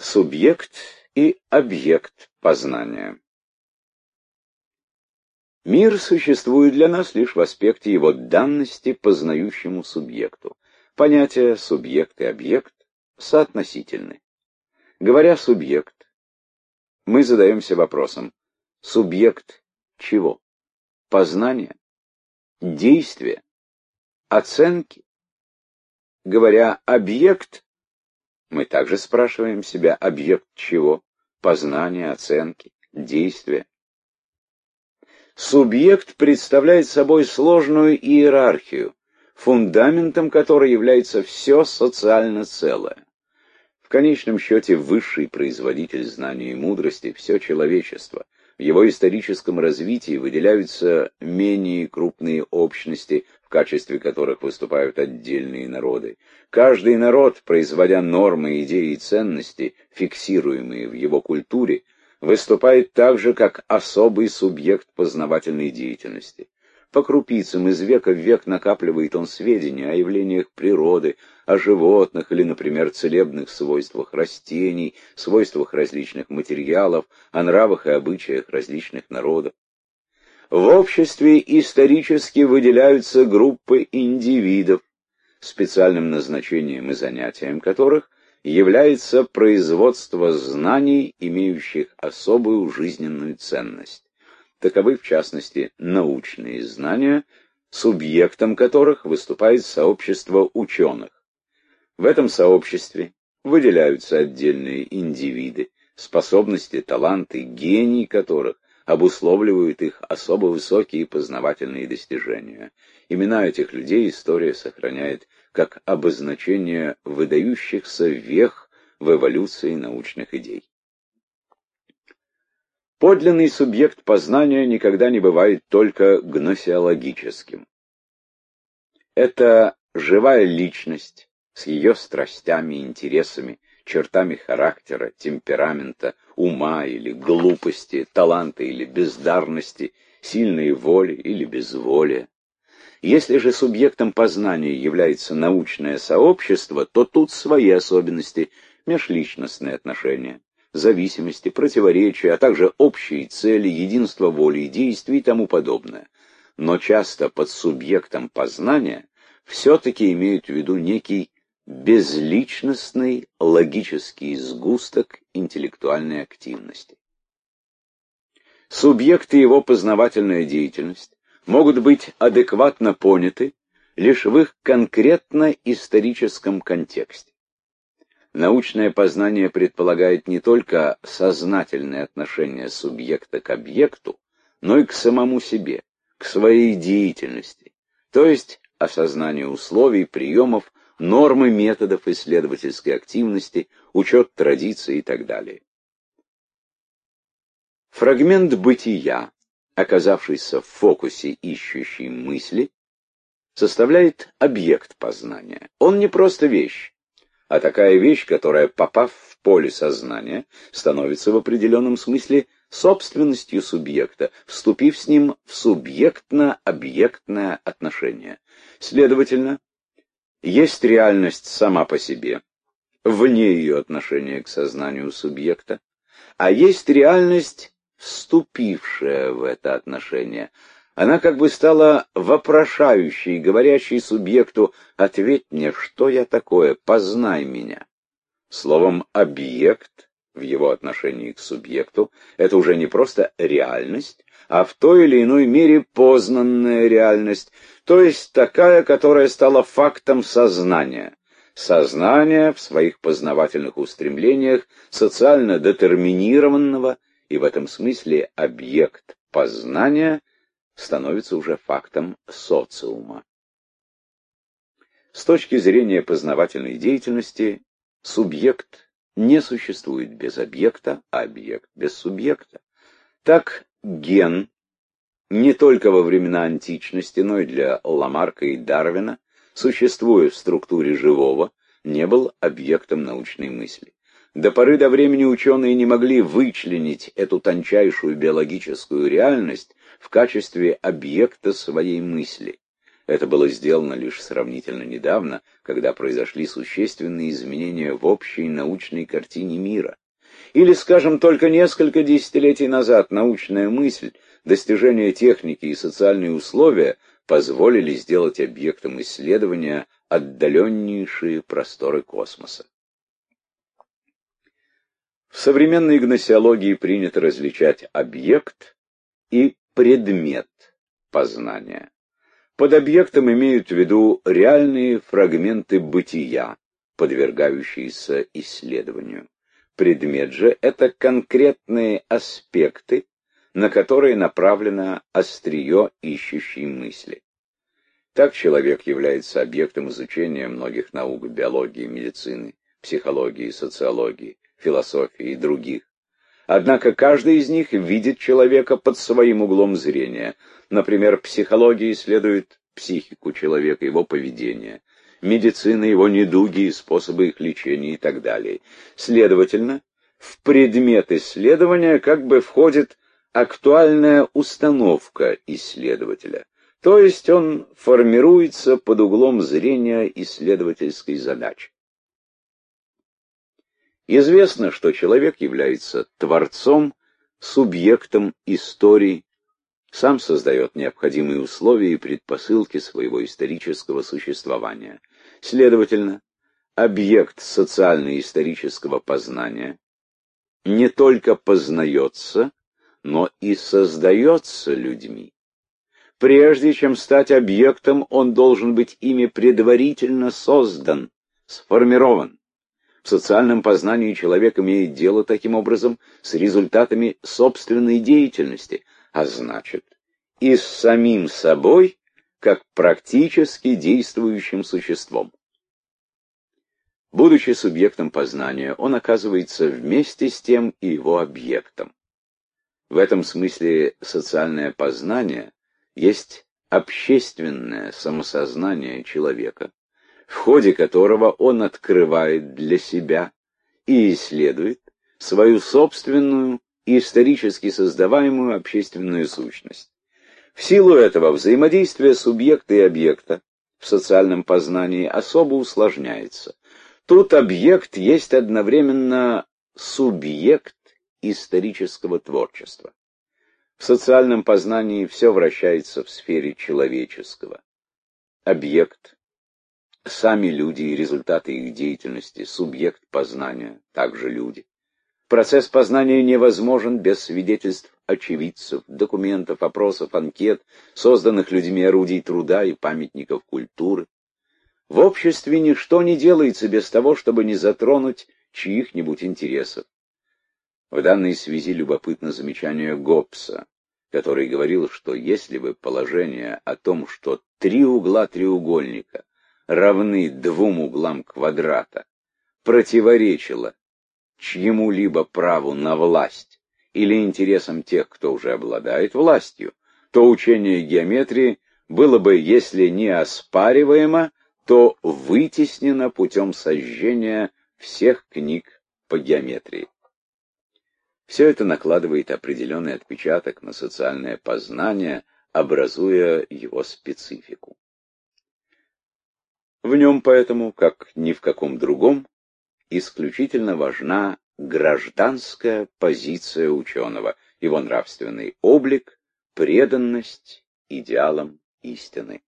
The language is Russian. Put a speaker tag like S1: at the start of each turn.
S1: Субъект и объект познания. Мир существует для нас лишь в аспекте его данности познающему субъекту. Понятия субъект и объект соотносительны. Говоря «субъект», мы задаемся вопросом: субъект чего? Познания? Действия? Оценки? Говоря «объект», мы также спрашиваем себя: объект чего? Познания, оценки, действия. Субъект представляет собой сложную иерархию, фундаментом которой является все социально целое. В конечном счете, высший производитель знаний и мудрости — все человечество. В его историческом развитии выделяются менее крупные общности, в качестве которых выступают отдельные народы. Каждый народ, производя нормы, идеи и ценности, фиксируемые в его культуре, выступает так же, как особый субъект познавательной деятельности. По крупицам из века в век накапливает он сведения о явлениях природы, о животных или, например, целебных свойствах растений, свойствах различных материалов, о нравах и обычаях различных народов. В обществе исторически выделяются группы индивидов, специальным назначением и занятием которых является производство знаний, имеющих особую жизненную ценность. Таковы, в частности, научные знания, субъектом которых выступает сообщество ученых. В этом сообществе выделяются отдельные индивиды, способности, таланты, гений которых обусловливают их особо высокие познавательные достижения. Имена этих людей история сохраняет как обозначение выдающихся вех в эволюции научных идей. Подлинный субъект познания никогда не бывает только гносеологическим. Это живая личность с ее страстями, интересами, чертами характера, темперамента, ума или глупости, таланта или бездарности, сильной воли или безволия. Если же субъектом познания является научное сообщество, то тут свои особенности, межличностные отношения, зависимости, противоречия, а также общие цели, единство воли и действий и тому подобное. Но часто под субъектом познания все-таки имеют в виду некий безличностный логический сгусток интеллектуальной активности. Субъект и его познавательная деятельность могут быть адекватно поняты лишь в их конкретно-историческом контексте. Научное познание предполагает не только сознательное отношение субъекта к объекту, но и к самому себе, к своей деятельности, то есть осознание условий, приемов, нормы методов исследовательской активности, учет традиций и так далее. Фрагмент бытия, оказавшийся в фокусе ищущей мысли, составляет объект познания. Он не просто вещь, а такая вещь, которая, попав в поле сознания, становится в определенном смысле собственностью субъекта, вступив с ним в субъектно-объектное отношение. Следовательно, есть реальность сама по себе, вне ее отношения к сознанию субъекта, а есть реальность, вступившая в это отношение. Она как бы стала вопрошающей, говорящей субъекту: «Ответь мне, что я такое, познай меня». Словом, объект в его отношении к субъекту — это уже не просто реальность, а в той или иной мере познанная реальность, то есть такая, которая стала фактом сознания. Сознание в своих познавательных устремлениях социально детерминированного, и в этом смысле объект познания становится уже фактом социума. С точки зрения познавательной деятельности, субъект не существует без объекта, а объект без субъекта. Так ген не только во времена античности, но и для Ламарка и Дарвина, существуя в структуре живого, не был объектом научной мысли. До поры до времени ученые не могли вычленить эту тончайшую биологическую реальность в качестве объекта своей мысли. Это было сделано лишь сравнительно недавно, когда произошли существенные изменения в общей научной картине мира. Или, скажем, только несколько десятилетий назад научная мысль, достижения техники и социальные условия позволили сделать объектом исследования отдаленнейшие просторы космоса. В современной гносеологии принято различать объект и предмет познания. Под объектом имеют в виду реальные фрагменты бытия, подвергающиеся исследованию. Предмет же — это конкретные аспекты, на которые направлено острие ищущей мысли. Так человек является объектом изучения многих наук биологии, медицины, психологии, социологии, философии и других. Однако каждый из них видит человека под своим углом зрения. Например, психология исследует психику человека, его поведение, медицина, его недуги и способы их лечения и так далее. Следовательно, в предмет исследования как бы входит актуальная установка исследователя, то есть он формируется под углом зрения исследовательской задачи. Известно, что человек является творцом, субъектом истории, сам создает необходимые условия и предпосылки своего исторического существования. Следовательно, объект социально-исторического познания не только познается, но и создается людьми. Прежде чем стать объектом, он должен быть ими предварительно создан, сформирован. В социальном познании человек имеет дело, таким образом, с результатами собственной деятельности, а значит, и с самим собой, как практически действующим существом. Будучи субъектом познания, он оказывается вместе с тем и его объектом. В этом смысле социальное познание есть общественное самосознание человека, в ходе которого он открывает для себя и исследует свою собственную и исторически создаваемую общественную сущность. В силу этого взаимодействие субъекта и объекта в социальном познании особо усложняется. Тут объект есть одновременно субъект исторического творчества. В социальном познании все вращается в сфере человеческого. Объект, сами люди и результаты их деятельности, субъект познания, также люди. Процесс познания невозможен без свидетельств очевидцев, документов, опросов, анкет, созданных людьми орудий труда и памятников культуры. В обществе ничто не делается без того, чтобы не затронуть чьих-нибудь интересов. В данной связи любопытно замечание Гоббса, который говорил, что если бы положение о том, что 3 угла треугольника равны 2 углам квадрата, противоречило чьему-либо праву на власть или интересам тех, кто уже обладает властью, то учение геометрии было бы, если не оспариваемо, то вытеснено путем сожжения всех книг по геометрии. Все это накладывает определенный отпечаток на социальное познание, образуя его специфику. В нем поэтому, как ни в каком другом, исключительно важна гражданская позиция ученого, его нравственный облик, преданность идеалам истины.